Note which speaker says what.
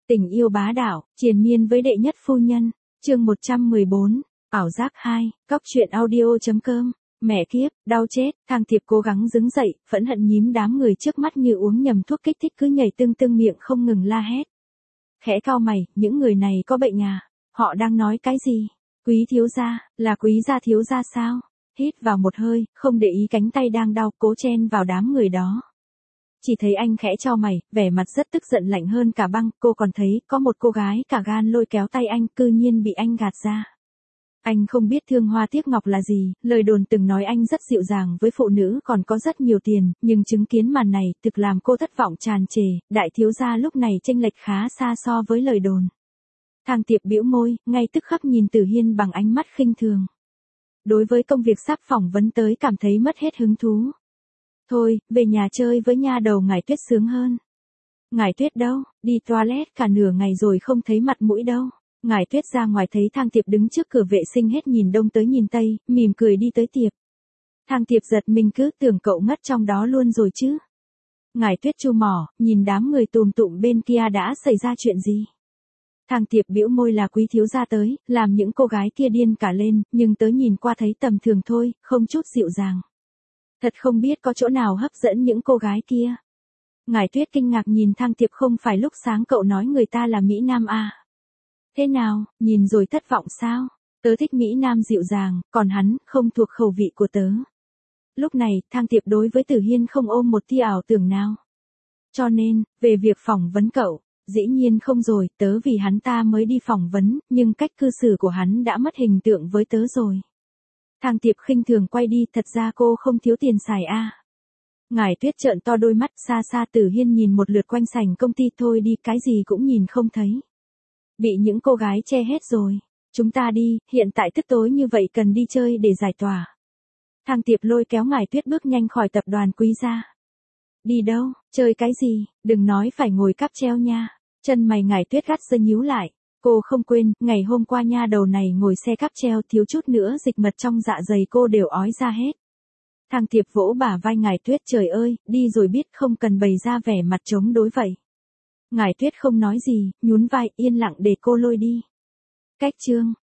Speaker 1: Tình yêu bá đạo, triền miên với đệ nhất phu nhân. Chương 114, ảo giác 2, cóc truyện audio.com. Mẹ kiếp, đau chết, Thang Thiệp cố gắng đứng dậy, phẫn hận nhím đám người trước mắt như uống nhầm thuốc kích thích cứ nhảy tưng tưng miệng không ngừng la hét. Khẽ cau mày, những người này có bệnh à? Họ đang nói cái gì? Quý thiếu gia, là quý gia thiếu gia sao? Hít vào một hơi, không để ý cánh tay đang đau, cố chen vào đám người đó. Chỉ thấy anh khẽ chau mày, vẻ mặt rất tức giận lạnh hơn cả băng, cô còn thấy có một cô gái cả gan lôi kéo tay anh, cư nhiên bị anh gạt ra. Anh không biết thương hoa tiếc ngọc là gì, lời đồn từng nói anh rất dịu dàng với phụ nữ còn có rất nhiều tiền, nhưng chứng kiến màn này thực làm cô thất vọng tràn trề, đại thiếu gia lúc này chênh lệch khá xa so với lời đồn. Thang Tiệp bĩu môi, ngay tức khắc nhìn Tử Hiên bằng ánh mắt khinh thường. Đối với công việc sắp phỏng vấn tới cảm thấy mất hết hứng thú. Thôi, về nhà chơi với nha đầu Ngải Tuyết sướng hơn. Ngải Tuyết đâu, đi toilet cả nửa ngày rồi không thấy mặt mũi đâu. Ngải Tuyết ra ngoài thấy Thang Tiệp đứng trước cửa vệ sinh hết nhìn đông tới nhìn tây, mỉm cười đi tới Tiệp. Thang Tiệp giật mình cứ tưởng cậu ngất trong đó luôn rồi chứ. Ngải Tuyết chu mỏ, nhìn đám người tùm tụm bên kia đã xảy ra chuyện gì. Thang Tiệp bĩu môi là quý thiếu gia tới, làm những cô gái kia điên cả lên, nhưng tớ nhìn qua thấy tầm thường thôi, không chút dịu dàng. Thật không biết có chỗ nào hấp dẫn những cô gái kia. Ngải Tuyết kinh ngạc nhìn Thang Tiệp, không phải lúc sáng cậu nói người ta là Mỹ Nam à? Thế nào, nhìn rồi thất vọng sao? Tớ thích Mỹ Nam dịu dàng, còn hắn, không thuộc khẩu vị của tớ. Lúc này, Thang Tiệp đối với Tử Hiên không ôm một tia ảo tưởng nào. Cho nên, về việc phỏng vấn cậu, dĩ nhiên không rồi, tớ vì hắn ta mới đi phỏng vấn, nhưng cách cư xử của hắn đã mất hình tượng với tớ rồi. Thang Tiệp khinh thường quay đi, thật ra cô không thiếu tiền xài à. Ngải Tuyết trợn to đôi mắt, xa xa Tử Hiên nhìn một lượt quanh sảnh công ty, thôi đi, cái gì cũng nhìn không thấy. Bị những cô gái che hết rồi. Chúng ta đi, hiện tại tức tối như vậy cần đi chơi để giải tỏa. Thang Tiệp lôi kéo Ngải Tuyết bước nhanh khỏi tập đoàn Quý gia. Đi đâu, chơi cái gì, đừng nói phải ngồi cáp treo nha. Chân mày Ngải Tuyết gắt giơ nhíu lại. Cô không quên, ngày hôm qua nha đầu này ngồi xe cáp treo thiếu chút nữa dịch mật trong dạ dày cô đều ói ra hết. Thang Tiệp vỗ bả vai Ngải Tuyết, trời ơi, đi rồi biết, không cần bày ra vẻ mặt chống đối vậy. Ngải Tuyết không nói gì, nhún vai, yên lặng để cô lôi đi. Cách chương